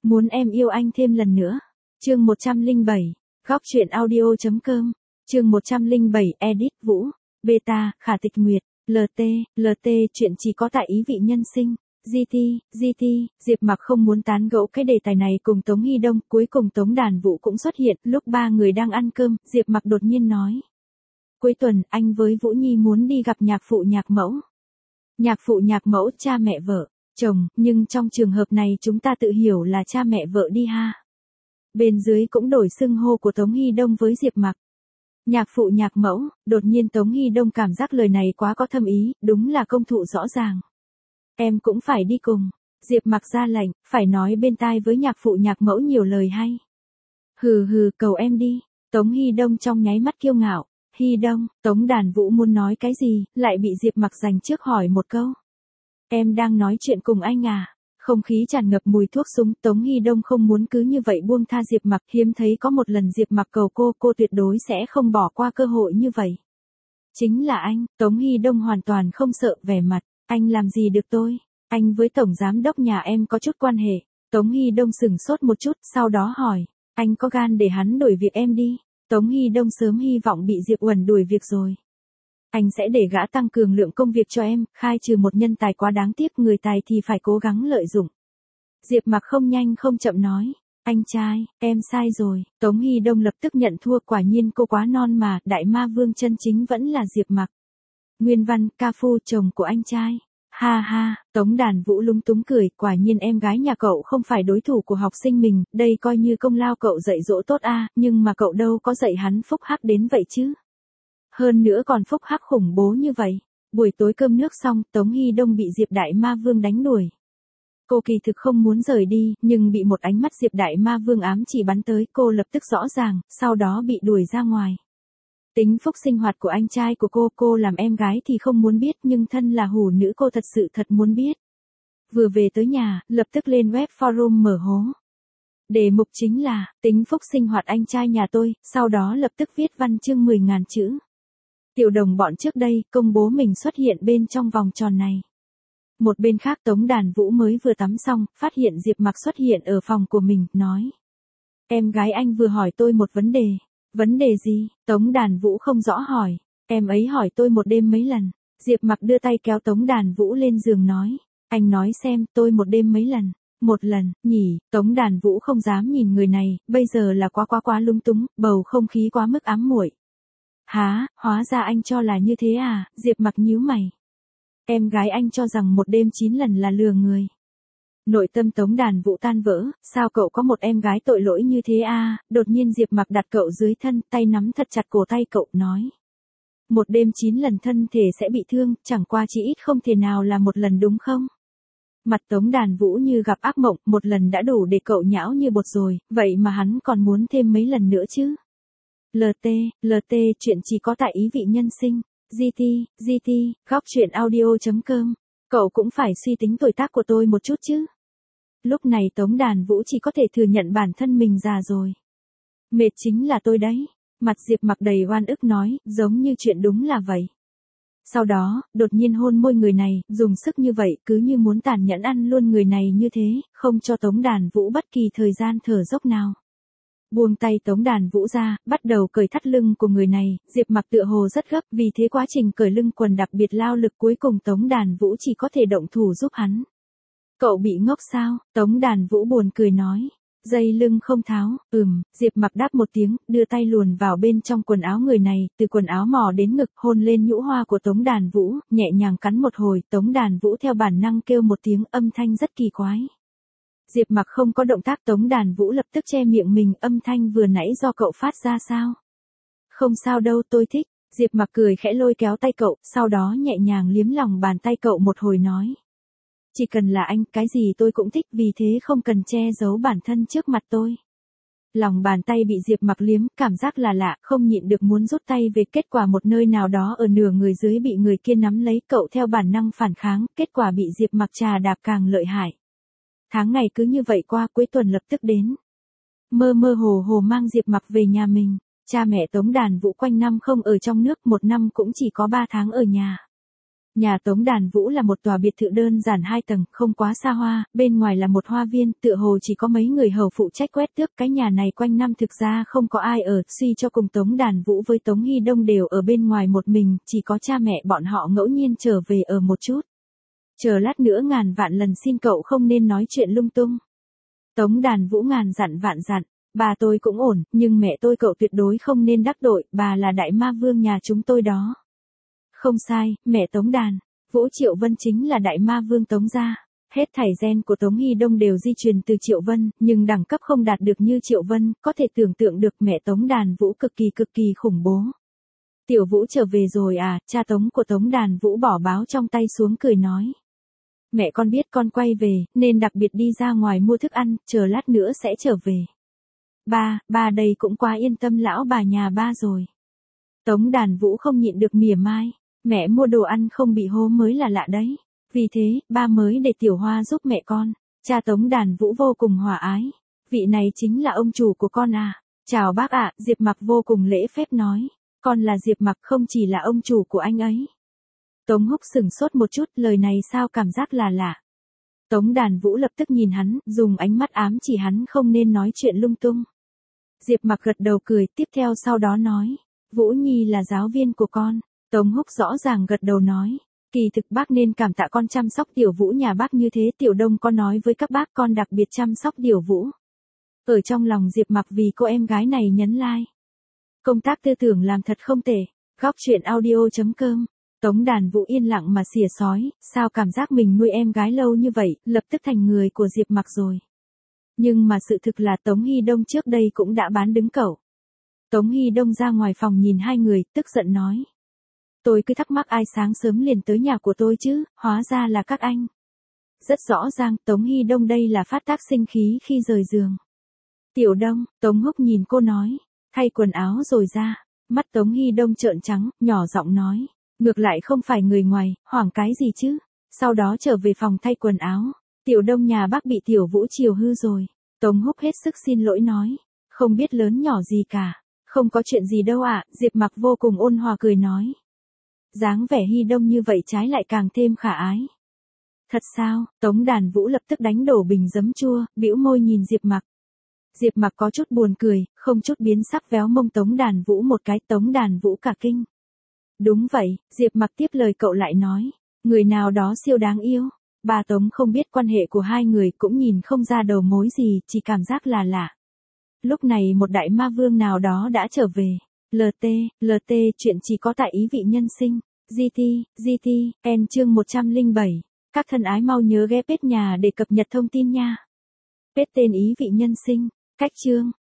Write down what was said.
Muốn em yêu anh thêm lần nữa. Chương 107. Góc truyện audio.com. Chương 107. Edit Vũ. Beta, Khả Tịch Nguyệt. LT, chuyện chỉ có tại ý vị nhân sinh. GT, Diệp Mặc không muốn tán gẫu cái đề tài này cùng Tống Hy Đông, cuối cùng Tống Đàn Vũ cũng xuất hiện, lúc ba người đang ăn cơm, Diệp Mặc đột nhiên nói. Cuối tuần, anh với Vũ Nhi muốn đi gặp nhạc phụ nhạc mẫu. Nhạc phụ nhạc mẫu, cha mẹ vợ, chồng, nhưng trong trường hợp này chúng ta tự hiểu là cha mẹ vợ đi ha. Bên dưới cũng đổi xưng hô của Tống Hy Đông với Diệp Mặc. Nhạc phụ nhạc mẫu, đột nhiên Tống Hy Đông cảm giác lời này quá có thâm ý, đúng là công thụ rõ ràng. Em cũng phải đi cùng. Diệp Mặc ra lệnh, phải nói bên tai với nhạc phụ nhạc mẫu nhiều lời hay. Hừ, cầu em đi. Tống Hy Đông trong nháy mắt kiêu ngạo. Hy Đông, Tống Đàn Vũ muốn nói cái gì, lại bị Diệp Mặc giành trước hỏi một câu. Em đang nói chuyện cùng anh à? Không khí tràn ngập mùi thuốc súng, Tống Hy Đông không muốn cứ như vậy buông tha Diệp Mặc, hiếm thấy có một lần Diệp Mặc cầu cô tuyệt đối sẽ không bỏ qua cơ hội như vậy. Chính là anh, Tống Hy Đông hoàn toàn không sợ, vẻ mặt, anh làm gì được tôi, anh với tổng giám đốc nhà em có chút quan hệ. Tống Hy Đông sửng sốt một chút, sau đó hỏi, anh có gan để hắn đuổi việc em đi? Tống Hy Đông sớm hy vọng bị Diệp Uẩn đuổi việc rồi. Anh sẽ để gã tăng cường lượng công việc cho em, khai trừ một nhân tài quá đáng tiếc, người tài thì phải cố gắng lợi dụng. Diệp Mặc không nhanh không chậm nói, anh trai, em sai rồi. Tống Hy Đông lập tức nhận thua, quả nhiên cô quá non mà, đại ma vương chân chính vẫn là Diệp Mặc. Nguyên Văn, ca phu chồng của anh trai. Ha, Tống Đàn Vũ lúng túng cười, quả nhiên em gái nhà cậu không phải đối thủ của học sinh mình, đây coi như công lao cậu dạy dỗ tốt a, nhưng mà cậu đâu có dạy hắn phúc hắc đến vậy chứ. Hơn nữa còn phúc hắc khủng bố như vậy. Buổi tối cơm nước xong, Tống Hy Đông bị Diệp Đại Ma Vương đánh đuổi. Cô kỳ thực không muốn rời đi, nhưng bị một ánh mắt Diệp Đại Ma Vương ám chỉ bắn tới, cô lập tức rõ ràng, sau đó bị đuổi ra ngoài. Tính phúc sinh hoạt của anh trai của cô làm em gái thì không muốn biết, nhưng thân là hủ nữ cô thật sự thật muốn biết. Vừa về tới nhà, lập tức lên web forum mở hố. Đề mục chính là, tính phúc sinh hoạt anh trai nhà tôi, sau đó lập tức viết văn chương 10.000 chữ. Tiểu đồng bọn trước đây, công bố mình xuất hiện bên trong vòng tròn này. Một bên khác Tống Đàn Vũ mới vừa tắm xong, phát hiện Diệp Mặc xuất hiện ở phòng của mình, nói. Em gái anh vừa hỏi tôi một vấn đề. Vấn đề gì? Tống Đàn Vũ không rõ hỏi. Em ấy hỏi tôi một đêm mấy lần. Diệp Mặc đưa tay kéo Tống Đàn Vũ lên giường nói. Anh nói xem, tôi một đêm mấy lần? Một lần, nhỉ? Tống Đàn Vũ không dám nhìn người này, bây giờ là quá lung túng, bầu không khí quá mức ám muội. Hả, hóa ra anh cho là như thế à? Diệp Mặc nhíu mày. Em gái anh cho rằng một đêm 9 lần là lừa người. Nội tâm Tống Đàn Vũ tan vỡ, sao cậu có một em gái tội lỗi như thế à? Đột nhiên Diệp Mặc đặt cậu dưới thân, tay nắm thật chặt cổ tay cậu, nói. Một đêm 9 lần thân thể sẽ bị thương, chẳng qua chỉ ít không thể nào là một lần đúng không? Mặt Tống Đàn Vũ như gặp ác mộng, một lần đã đủ để cậu nhão như bột rồi, vậy mà hắn còn muốn thêm mấy lần nữa chứ? LT, chuyện chỉ có tại ý vị nhân sinh. GT, góc truyện audio.com. Cậu cũng phải suy tính tuổi tác của tôi một chút chứ. Lúc này Tống Đàn Vũ chỉ có thể thừa nhận bản thân mình già rồi. Mệt chính là tôi đấy. Mặt Diệp Mặc đầy oan ức nói, giống như chuyện đúng là vậy. Sau đó, đột nhiên hôn môi người này, dùng sức như vậy, cứ như muốn tàn nhẫn ăn luôn người này như thế, không cho Tống Đàn Vũ bất kỳ thời gian thở dốc nào. Buông tay Tống Đàn Vũ ra, bắt đầu cởi thắt lưng của người này, Diệp Mặc tựa hồ rất gấp, vì thế quá trình cởi lưng quần đặc biệt lao lực, cuối cùng Tống Đàn Vũ chỉ có thể động thủ giúp hắn. Cậu bị ngốc sao? Tống Đàn Vũ buồn cười nói. Dây lưng không tháo, Diệp Mặc đáp một tiếng, đưa tay luồn vào bên trong quần áo người này, từ quần áo mò đến ngực, hôn lên nhũ hoa của Tống Đàn Vũ, nhẹ nhàng cắn một hồi, Tống Đàn Vũ theo bản năng kêu một tiếng, âm thanh rất kỳ quái. Diệp Mặc không có động tác, Tống Đàn Vũ lập tức che miệng mình, âm thanh vừa nãy do cậu phát ra sao? Không sao đâu, tôi thích. Diệp Mặc cười khẽ lôi kéo tay cậu, sau đó nhẹ nhàng liếm lòng bàn tay cậu một hồi nói. Chỉ cần là anh, cái gì tôi cũng thích, vì thế không cần che giấu bản thân trước mặt tôi. Lòng bàn tay bị Diệp Mặc liếm, cảm giác là lạ, không nhịn được muốn rút tay về, kết quả một nơi nào đó ở nửa người dưới bị người kia nắm lấy, cậu theo bản năng phản kháng, kết quả bị Diệp Mặc trà đạp càng lợi hại. Tháng ngày cứ như vậy qua, cuối tuần lập tức đến. Mơ hồ mang Diệp Mặc về nhà mình. Cha mẹ Tống Đàn Vũ quanh năm không ở trong nước, một năm cũng chỉ có 3 tháng ở nhà. Nhà Tống Đàn Vũ là một tòa biệt thự đơn giản 2 tầng, không quá xa hoa, bên ngoài là một hoa viên, tựa hồ chỉ có mấy người hầu phụ trách quét tước. Cái nhà này quanh năm thực ra không có ai ở, suy cho cùng Tống Đàn Vũ với Tống Hy Đông đều ở bên ngoài một mình, chỉ có cha mẹ bọn họ ngẫu nhiên trở về ở một chút. Chờ lát nữa ngàn vạn lần xin cậu không nên nói chuyện lung tung. Tống Đàn Vũ ngàn dặn vạn dặn, bà tôi cũng ổn, nhưng mẹ tôi cậu tuyệt đối không nên đắc tội, bà là đại ma vương nhà chúng tôi đó. Không sai, mẹ Tống Đàn Vũ Triệu Vân chính là đại ma vương Tống gia. Hết thảy gen của Tống Hy Đông đều di truyền từ Triệu Vân, nhưng đẳng cấp không đạt được như Triệu Vân, có thể tưởng tượng được mẹ Tống Đàn Vũ cực kỳ khủng bố. Tiểu Vũ trở về rồi à, cha Tống của Tống Đàn Vũ bỏ báo trong tay xuống cười nói. Mẹ con biết con quay về, nên đặc biệt đi ra ngoài mua thức ăn, chờ lát nữa sẽ trở về. Ba đây cũng quá yên tâm lão bà nhà ba rồi. Tống Đàn Vũ không nhịn được mỉa mai, mẹ mua đồ ăn không bị hố mới là lạ đấy. Vì thế, ba mới để Tiểu Hoa giúp mẹ con. Cha Tống Đàn Vũ vô cùng hòa ái. Vị này chính là ông chủ của con à. Chào bác ạ, Diệp Mặc vô cùng lễ phép nói. Con là Diệp Mặc không chỉ là ông chủ của anh ấy. Tống Húc sửng sốt một chút, lời này sao cảm giác là lạ. Tống Đàn Vũ lập tức nhìn hắn, dùng ánh mắt ám chỉ hắn không nên nói chuyện lung tung. Diệp Mặc gật đầu cười, tiếp theo sau đó nói. Vũ Nhi là giáo viên của con. Tống Húc rõ ràng gật đầu nói. Kỳ thực bác nên cảm tạ con chăm sóc Tiểu Vũ nhà bác như thế. Tiểu Đông có nói với các bác con đặc biệt chăm sóc Tiểu Vũ. Ở trong lòng Diệp Mặc vì cô em gái này nhấn like. Công tác tư tưởng làm thật không tệ. Góc truyện audio.com. Tống Đàn Vũ yên lặng mà xỉa sói, sao cảm giác mình nuôi em gái lâu như vậy, lập tức thành người của Diệp Mặc rồi. Nhưng mà sự thực là Tống Hy Đông trước đây cũng đã bán đứng cậu. Tống Hy Đông ra ngoài phòng nhìn hai người, tức giận nói. Tôi cứ thắc mắc ai sáng sớm liền tới nhà của tôi chứ, hóa ra là các anh. Rất rõ ràng, Tống Hy Đông đây là phát tác sinh khí khi rời giường. Tiểu Đông, Tống Húc nhìn cô nói, thay quần áo rồi ra. Mắt Tống Hy Đông trợn trắng, nhỏ giọng nói. Ngược lại không phải người ngoài, hoảng cái gì chứ. Sau đó trở về phòng thay quần áo. Tiểu Đông nhà bác bị Tiểu Vũ chiều hư rồi. Tống Húc hết sức xin lỗi nói. Không biết lớn nhỏ gì cả. Không có chuyện gì đâu ạ, Diệp Mặc vô cùng ôn hòa cười nói. Dáng vẻ Hy Đông như vậy trái lại càng thêm khả ái. Thật sao, Tống Đàn Vũ lập tức đánh đổ bình giấm chua, bĩu môi nhìn Diệp Mặc. Diệp Mặc có chút buồn cười, không chút biến sắc véo mông Tống Đàn Vũ một cái. Tống Đàn Vũ cả kinh. Đúng vậy, Diệp Mặc tiếp lời cậu lại nói. Người nào đó siêu đáng yêu. Bà Tống không biết quan hệ của hai người cũng nhìn không ra đầu mối gì, chỉ cảm giác là lạ. Lúc này một đại ma vương nào đó đã trở về. LT, chuyện chỉ có tại ý vị nhân sinh. GT, N chương 107. Các thân ái mau nhớ ghé page nhà để cập nhật thông tin nha. Page tên ý vị nhân sinh. Cách chương.